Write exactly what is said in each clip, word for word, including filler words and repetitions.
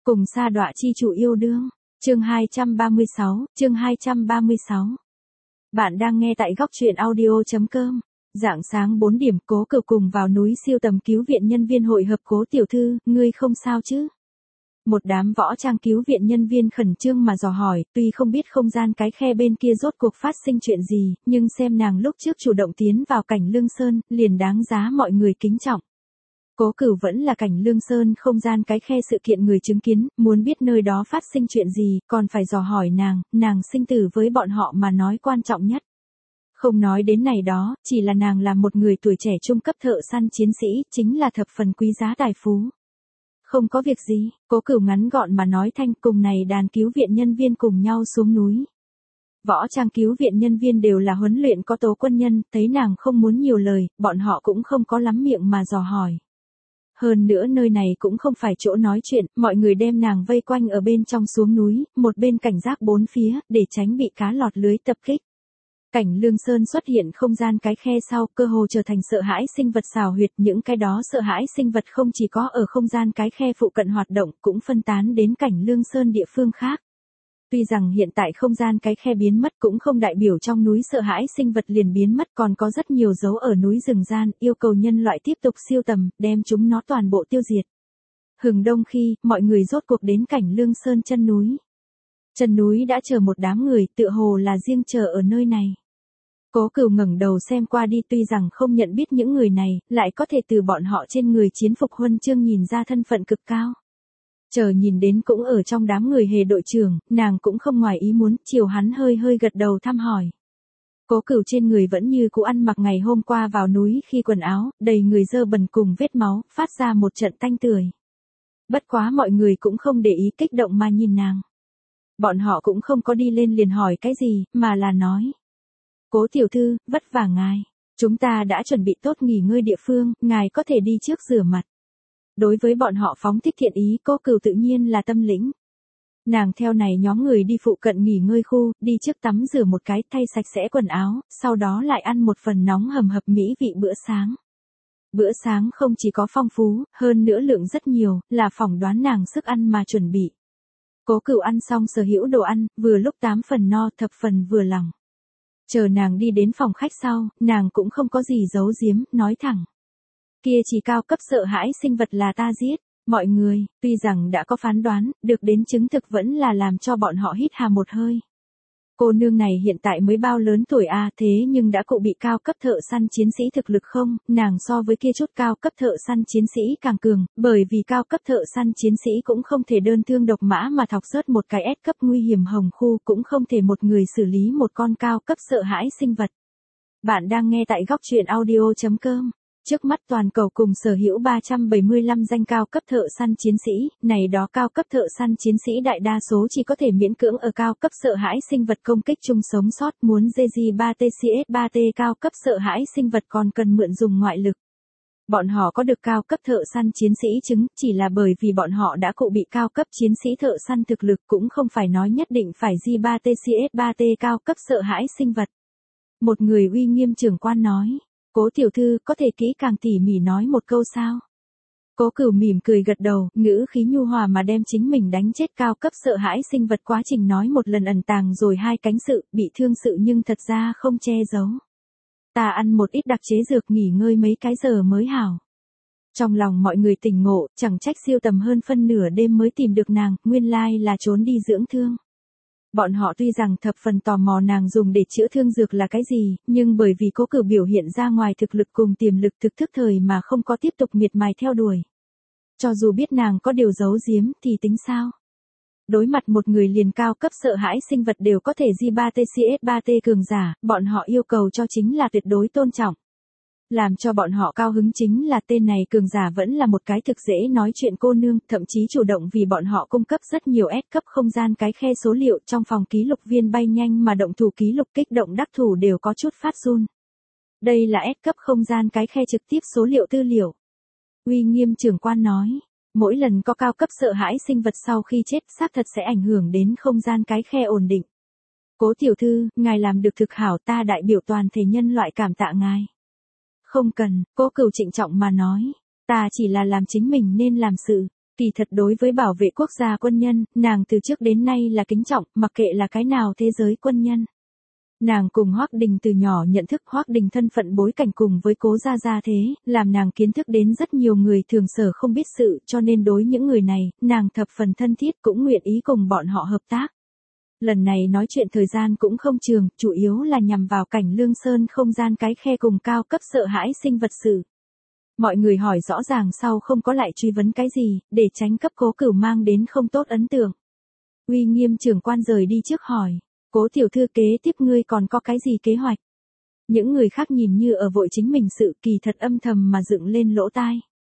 Cùng sa đọa chi chủ yêu đương. Chương hai trăm ba mươi sáu, chương hai trăm ba mươi sáu. Bạn đang nghe tại góc truyện audio chấm com. Rạng sáng bốn điểm, Cố Cửu cùng vào núi siêu tầm cứu viện nhân viên hội hợp. Cố tiểu thư, ngươi không sao chứ? Một đám võ trang cứu viện nhân viên khẩn trương mà dò hỏi, tuy không biết không gian cái khe bên kia rốt cuộc phát sinh chuyện gì, nhưng xem nàng lúc trước chủ động tiến vào Cảnh Lương Sơn, liền đáng giá mọi người kính trọng. Cố Cửu vẫn là Cảnh Lương Sơn không gian cái khe sự kiện người chứng kiến, muốn biết nơi đó phát sinh chuyện gì, còn phải dò hỏi nàng, nàng sinh tử với bọn họ mà nói quan trọng nhất. Không nói đến này đó, chỉ là nàng là một người tuổi trẻ trung cấp thợ săn chiến sĩ, chính là thập phần quý giá tài phú. Không có việc gì, Cố Cửu ngắn gọn mà nói thanh, cùng này đàn cứu viện nhân viên cùng nhau xuống núi. Võ trang cứu viện nhân viên đều là huấn luyện có tố quân nhân, thấy nàng không muốn nhiều lời, bọn họ cũng không có lắm miệng mà dò hỏi. Hơn nữa nơi này cũng không phải chỗ nói chuyện, mọi người đem nàng vây quanh ở bên trong xuống núi, một bên cảnh giác bốn phía, để tránh bị cá lọt lưới tập kích. Cảnh Lương Sơn xuất hiện không gian cái khe sau, cơ hồ trở thành sợ hãi sinh vật xào huyệt, những cái đó sợ hãi sinh vật không chỉ có ở không gian cái khe phụ cận hoạt động, cũng phân tán đến Cảnh Lương Sơn địa phương khác. Tuy rằng hiện tại không gian cái khe biến mất cũng không đại biểu trong núi sợ hãi sinh vật liền biến mất, còn có rất nhiều dấu ở núi rừng gian, yêu cầu nhân loại tiếp tục siêu tầm, đem chúng nó toàn bộ tiêu diệt. Hừng đông khi, mọi người rốt cuộc đến Cảnh Lương Sơn chân núi. Chân núi đã chờ một đám người, tựa hồ là riêng chờ ở nơi này. Cố Cửu ngẩng đầu xem qua đi, tuy rằng không nhận biết những người này, lại có thể từ bọn họ trên người chiến phục huân chương nhìn ra thân phận cực cao. Chờ nhìn đến cũng ở trong đám người hề đội trưởng, nàng cũng không ngoài ý muốn, chiều hắn hơi hơi gật đầu thăm hỏi. Cố Cửu trên người vẫn như cũ ăn mặc ngày hôm qua vào núi khi quần áo, đầy người dơ bẩn cùng vết máu, phát ra một trận tanh tưởi. Bất quá mọi người cũng không để ý, kích động mà nhìn nàng. Bọn họ cũng không có đi lên liền hỏi cái gì, mà là nói. Cố tiểu thư, vất vả ngài. Chúng ta đã chuẩn bị tốt nghỉ ngơi địa phương, ngài có thể đi trước rửa mặt. Đối với bọn họ phóng thích thiện ý, Cố Cửu tự nhiên là tâm lĩnh. Nàng theo này nhóm người đi phụ cận nghỉ ngơi khu, đi trước tắm rửa một cái, thay sạch sẽ quần áo, sau đó lại ăn một phần nóng hầm hập mỹ vị bữa sáng. Bữa sáng không chỉ có phong phú, hơn nữa lượng rất nhiều, là phỏng đoán nàng sức ăn mà chuẩn bị. Cố Cửu ăn xong sở hữu đồ ăn, vừa lúc tám phần no, thập phần vừa lòng. Chờ nàng đi đến phòng khách sau, nàng cũng không có gì giấu giếm, nói thẳng. Kia chỉ cao cấp sợ hãi sinh vật là ta giết. Mọi người, tuy rằng đã có phán đoán, được đến chứng thực vẫn là làm cho bọn họ hít hà một hơi. Cô nương này hiện tại mới bao lớn tuổi a à, thế nhưng đã cụ bị cao cấp thợ săn chiến sĩ thực lực không, nàng so với kia chút cao cấp thợ săn chiến sĩ càng cường, bởi vì cao cấp thợ săn chiến sĩ cũng không thể đơn thương độc mã mà thọc rớt một cái S cấp nguy hiểm hồng khu, cũng không thể một người xử lý một con cao cấp sợ hãi sinh vật. Bạn đang nghe tại góc truyện audio chấm com. Trước mắt toàn cầu cùng sở hữu ba trăm bảy mươi lăm danh cao cấp thợ săn chiến sĩ, này đó cao cấp thợ săn chiến sĩ đại đa số chỉ có thể miễn cưỡng ở cao cấp sợ hãi sinh vật công kích chung sống sót, muốn G G ba T C S ba T cao cấp sợ hãi sinh vật còn cần mượn dùng ngoại lực. Bọn họ có được cao cấp thợ săn chiến sĩ chứng, chỉ là bởi vì bọn họ đã cụ bị cao cấp chiến sĩ thợ săn thực lực, cũng không phải nói nhất định phải G ba T C S ba T cao cấp sợ hãi sinh vật. Một người uy nghiêm trưởng quan nói. Cố tiểu thư, có thể kỹ càng tỉ mỉ nói một câu sao? Cố Cửu mỉm cười gật đầu, ngữ khí nhu hòa mà đem chính mình đánh chết cao cấp sợ hãi sinh vật quá trình nói một lần, ẩn tàng rồi hai cánh sự, bị thương sự nhưng thật ra không che giấu. Ta ăn một ít đặc chế dược nghỉ ngơi mấy cái giờ mới hảo. Trong lòng mọi người tỉnh ngộ, chẳng trách siêu tầm hơn phân nửa đêm mới tìm được nàng, nguyên lai là trốn đi dưỡng thương. Bọn họ tuy rằng thập phần tò mò nàng dùng để chữa thương dược là cái gì, nhưng bởi vì Cố Cửu biểu hiện ra ngoài thực lực cùng tiềm lực thực thức thời mà không có tiếp tục miệt mài theo đuổi. Cho dù biết nàng có điều giấu giếm thì tính sao? Đối mặt một người liền cao cấp sợ hãi sinh vật đều có thể G ba T C S ba T cường giả, bọn họ yêu cầu cho chính là tuyệt đối tôn trọng. Làm cho bọn họ cao hứng chính là tên này cường giả vẫn là một cái thực dễ nói chuyện cô nương, thậm chí chủ động vì bọn họ cung cấp rất nhiều S cấp không gian cái khe số liệu, trong phòng ký lục viên bay nhanh mà động thủ ký lục kích động đắc thủ đều có chút phát run. Đây là S cấp không gian cái khe trực tiếp số liệu tư liệu. Uy nghiêm trưởng quan nói, mỗi lần có cao cấp sợ hãi sinh vật sau khi chết xác thật sẽ ảnh hưởng đến không gian cái khe ổn định. Cố tiểu thư, ngài làm được thực hảo, ta đại biểu toàn thể nhân loại cảm tạ ngài. Không cần, Cố Cửu trịnh trọng mà nói, ta chỉ là làm chính mình nên làm sự. Kỳ thật đối với bảo vệ quốc gia quân nhân, nàng từ trước đến nay là kính trọng, mặc kệ là cái nào thế giới quân nhân. Nàng cùng Hoắc Đình từ nhỏ nhận thức Hoắc Đình thân phận bối cảnh cùng với Cố gia gia thế, làm nàng kiến thức đến rất nhiều người thường sở không biết sự, cho nên đối những người này, nàng thập phần thân thiết cũng nguyện ý cùng bọn họ hợp tác. Lần này nói chuyện thời gian cũng không trường, chủ yếu là nhằm vào cảnh Lương Sơn không gian cái khe cùng cao cấp sợ hãi sinh vật sự. Mọi người hỏi rõ ràng sau không có lại truy vấn cái gì, để tránh cấp Cố Cửu mang đến không tốt ấn tượng. Uy Nghiêm trưởng quan rời đi trước hỏi, Cố tiểu thư kế tiếp ngươi còn có cái gì kế hoạch? Những người khác nhìn như ở vội chính mình sự kỳ thật âm thầm mà dựng lên lỗ tai.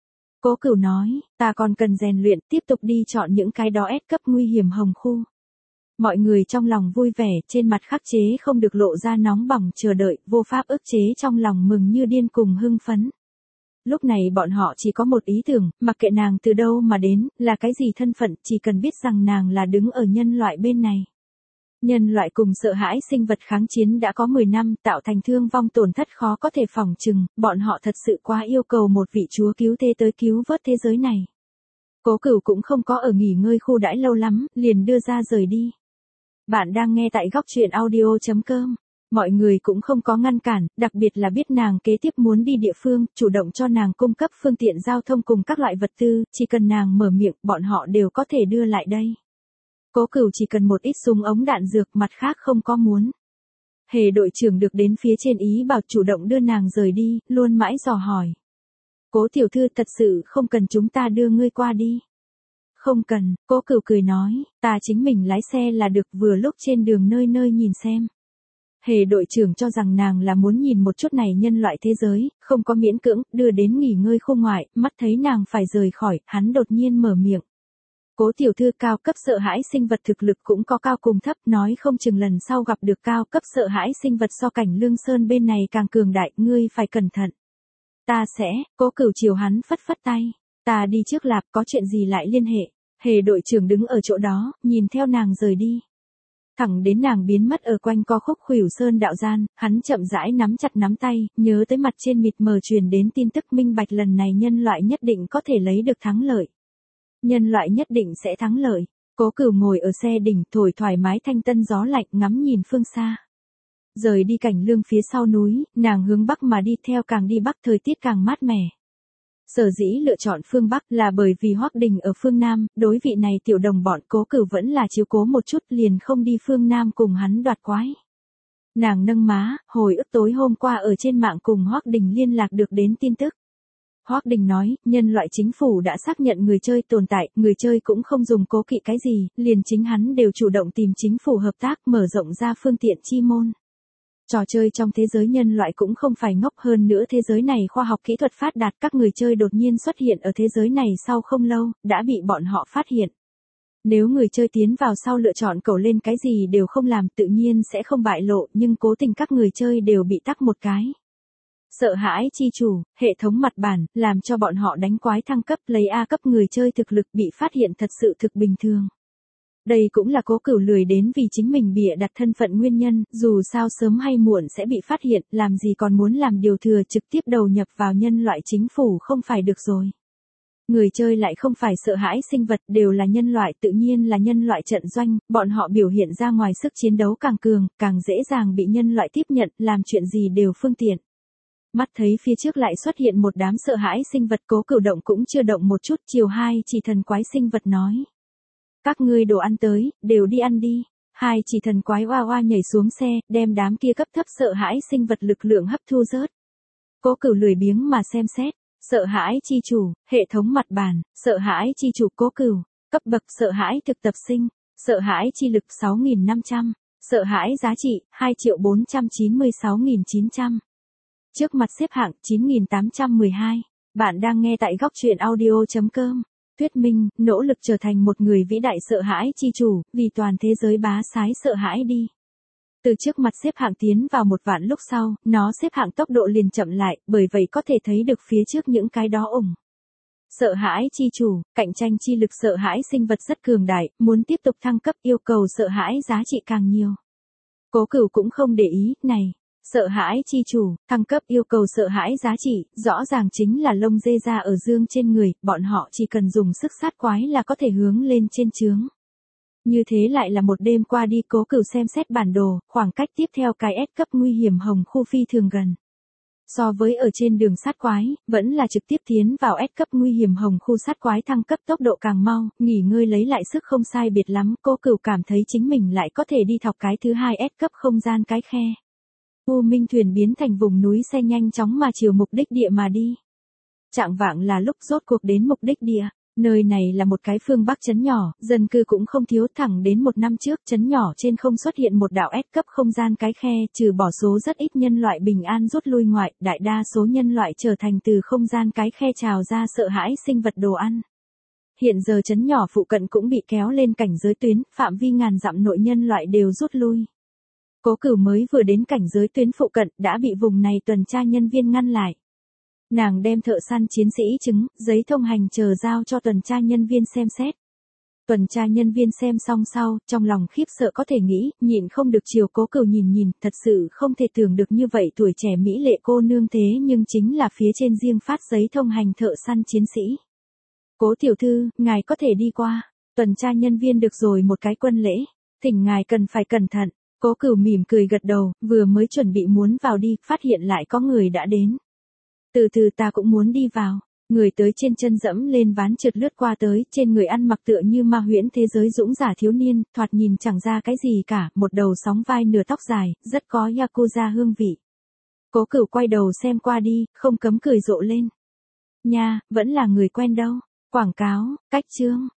Cố Cửu nói, ta còn cần rèn luyện tiếp tục đi chọn những cái đó S cấp nguy hiểm hồng khu. Mọi người trong lòng vui vẻ, trên mặt khắc chế không được lộ ra nóng bỏng chờ đợi, vô pháp ức chế trong lòng mừng như điên cùng hưng phấn. Lúc này bọn họ chỉ có một ý tưởng, mặc kệ nàng từ đâu mà đến, là cái gì thân phận, chỉ cần biết rằng nàng là đứng ở nhân loại bên này. Nhân loại cùng sợ hãi sinh vật kháng chiến đã có mười năm, tạo thành thương vong tổn thất khó có thể phỏng chừng, bọn họ thật sự quá yêu cầu một vị chúa cứu thế tới cứu vớt thế giới này. Cố Cửu cũng không có ở nghỉ ngơi khu đãi lâu lắm, liền đưa ra rời đi. Bạn đang nghe tại góc truyện audio chấm com. Mọi người cũng không có ngăn cản, đặc biệt là biết nàng kế tiếp muốn đi địa phương, chủ động cho nàng cung cấp phương tiện giao thông cùng các loại vật tư, chỉ cần nàng mở miệng, bọn họ đều có thể đưa lại đây. Cố Cửu chỉ cần một ít súng ống đạn dược, mặt khác không có muốn. Hề đội trưởng được đến phía trên ý bảo chủ động đưa nàng rời đi, luôn mãi dò hỏi. Cố tiểu thư thật sự không cần chúng ta đưa ngươi qua đi. Không cần, Cố Cửu cười nói, ta chính mình lái xe là được, vừa lúc trên đường nơi nơi nhìn xem. Hề đội trưởng cho rằng nàng là muốn nhìn một chút này nhân loại thế giới, không có miễn cưỡng, đưa đến nghỉ ngơi khu ngoại, mắt thấy nàng phải rời khỏi, hắn đột nhiên mở miệng. Cố tiểu thư cao cấp sợ hãi sinh vật thực lực cũng có cao cùng thấp, nói không chừng lần sau gặp được cao cấp sợ hãi sinh vật so cảnh Lương Sơn bên này càng cường đại, ngươi phải cẩn thận. Ta sẽ, Cố Cửu chiều hắn phất phất tay, ta đi trước lạp, có chuyện gì lại liên hệ. Hề đội trưởng đứng ở chỗ đó, nhìn theo nàng rời đi. Thẳng đến nàng biến mất ở quanh co khúc khuỷu sơn đạo gian, hắn chậm rãi nắm chặt nắm tay, nhớ tới mặt trên mịt mờ truyền đến tin tức minh bạch lần này nhân loại nhất định có thể lấy được thắng lợi. Nhân loại nhất định sẽ thắng lợi. Cố Cửu ngồi ở xe đỉnh, thổi thoải mái thanh tân gió lạnh, ngắm nhìn phương xa. Rời đi cảnh Lương phía sau núi, nàng hướng bắc mà đi, theo càng đi bắc thời tiết càng mát mẻ. Sở dĩ lựa chọn phương Bắc là bởi vì Hoắc Đình ở phương Nam, đối vị này tiểu đồng bọn Cố Cửu vẫn là chiếu cố một chút, liền không đi phương Nam cùng hắn đoạt quái. Nàng nâng má, hồi ức tối hôm qua ở trên mạng cùng Hoắc Đình liên lạc được đến tin tức. Hoắc Đình nói, nhân loại chính phủ đã xác nhận người chơi tồn tại, người chơi cũng không dùng cố kỵ cái gì, liền chính hắn đều chủ động tìm chính phủ hợp tác, mở rộng ra phương tiện chi môn. Trò chơi trong thế giới nhân loại cũng không phải ngốc, hơn nữa thế giới này khoa học kỹ thuật phát đạt, các người chơi đột nhiên xuất hiện ở thế giới này sau không lâu, đã bị bọn họ phát hiện. Nếu người chơi tiến vào sau lựa chọn cầu lên cái gì đều không làm, tự nhiên sẽ không bại lộ, nhưng cố tình các người chơi đều bị tắc một cái. Sợ hãi chi chủ, hệ thống mặt bản, làm cho bọn họ đánh quái thăng cấp, lấy A cấp người chơi thực lực bị phát hiện thật sự thực bình thường. Đây cũng là Cố Cửu lười đến vì chính mình bịa đặt thân phận nguyên nhân, dù sao sớm hay muộn sẽ bị phát hiện, làm gì còn muốn làm điều thừa trực tiếp đầu nhập vào nhân loại chính phủ không phải được rồi. Người chơi lại không phải sợ hãi sinh vật, đều là nhân loại, tự nhiên là nhân loại trận doanh, bọn họ biểu hiện ra ngoài sức chiến đấu càng cường, càng dễ dàng bị nhân loại tiếp nhận, làm chuyện gì đều phương tiện. Mắt thấy phía trước lại xuất hiện một đám sợ hãi sinh vật, Cố Cửu động cũng chưa động một chút, chiều hai chỉ thần quái sinh vật nói. Các ngươi đồ ăn tới, đều đi ăn đi. Hai chỉ thần quái oa oa nhảy xuống xe, đem đám kia cấp thấp sợ hãi sinh vật lực lượng hấp thu rớt. Cố Cửu lười biếng mà xem xét. Sợ hãi chi chủ, hệ thống mặt bàn, sợ hãi chi chủ Cố Cửu, cấp bậc sợ hãi thực tập sinh, sợ hãi chi lực sáu nghìn năm trăm, sợ hãi giá trị hai triệu bốn trăm chín mươi sáu nghìn chín trăm. Trước mặt xếp hạng chín nghìn tám trăm mười hai. Bạn đang nghe tại góc truyện audio chấm com. Thuyết minh, nỗ lực trở thành một người vĩ đại sợ hãi chi chủ, vì toàn thế giới bá sái sợ hãi đi. Từ trước mặt xếp hạng tiến vào một vạn lúc sau, nó xếp hạng tốc độ liền chậm lại, bởi vậy có thể thấy được phía trước những cái đó ủng. Sợ hãi chi chủ, cạnh tranh chi lực sợ hãi sinh vật rất cường đại, muốn tiếp tục thăng cấp yêu cầu sợ hãi giá trị càng nhiều. Cố Cửu cũng không để ý, này, Sợ hãi chi chủ, thăng cấp yêu cầu sợ hãi giá trị, rõ ràng chính là lông dê da ở dương trên người, bọn họ chỉ cần dùng sức sát quái là có thể hướng lên trên chướng. Như thế lại là một đêm qua đi, Cố Cửu xem xét bản đồ, khoảng cách tiếp theo cái S cấp nguy hiểm hồng khu phi thường gần. So với ở trên đường sát quái, vẫn là trực tiếp tiến vào S cấp nguy hiểm hồng khu sát quái thăng cấp tốc độ càng mau, nghỉ ngơi lấy lại sức không sai biệt lắm, Cố Cửu cảm thấy chính mình lại có thể đi thọc cái thứ hai S cấp không gian cái khe. U Minh thuyền biến thành vùng núi xe nhanh chóng mà chiều mục đích địa mà đi. Trạng vạng là lúc rốt cuộc đến mục đích địa. Nơi này là một cái phương Bắc trấn nhỏ, dân cư cũng không thiếu, thẳng đến một năm trước trấn nhỏ trên không xuất hiện một đạo S cấp không gian cái khe, trừ bỏ số rất ít nhân loại bình an rút lui ngoại, đại đa số nhân loại trở thành từ không gian cái khe trào ra sợ hãi sinh vật đồ ăn. Hiện giờ trấn nhỏ phụ cận cũng bị kéo lên cảnh giới tuyến, phạm vi ngàn dặm nội nhân loại đều rút lui. Cố Cửu mới vừa đến cảnh giới tuyến phụ cận, đã bị vùng này tuần tra nhân viên ngăn lại. Nàng đem thợ săn chiến sĩ chứng, giấy thông hành chờ giao cho tuần tra nhân viên xem xét. Tuần tra nhân viên xem xong sau, trong lòng khiếp sợ có thể nghĩ, nhịn không được chiều Cố Cửu nhìn nhìn, thật sự không thể tưởng được như vậy tuổi trẻ mỹ lệ cô nương thế nhưng chính là phía trên riêng phát giấy thông hành thợ săn chiến sĩ. Cố tiểu thư, ngài có thể đi qua. Tuần tra nhân viên được rồi một cái quân lễ, thỉnh ngài cần phải cẩn thận. Cố Cửu mỉm cười gật đầu, vừa mới chuẩn bị muốn vào đi, phát hiện lại có người đã đến. Từ từ, ta cũng muốn đi vào. Người tới trên chân dẫm lên ván trượt lướt qua tới, trên người ăn mặc tựa như ma huyễn thế giới dũng giả thiếu niên, thoạt nhìn chẳng ra cái gì cả, một đầu sóng vai nửa tóc dài, rất có Yakuza hương vị. Cố Cửu quay đầu xem qua đi, không cấm cười rộ lên. Nha, vẫn là người quen đâu. Quảng cáo, cách chương.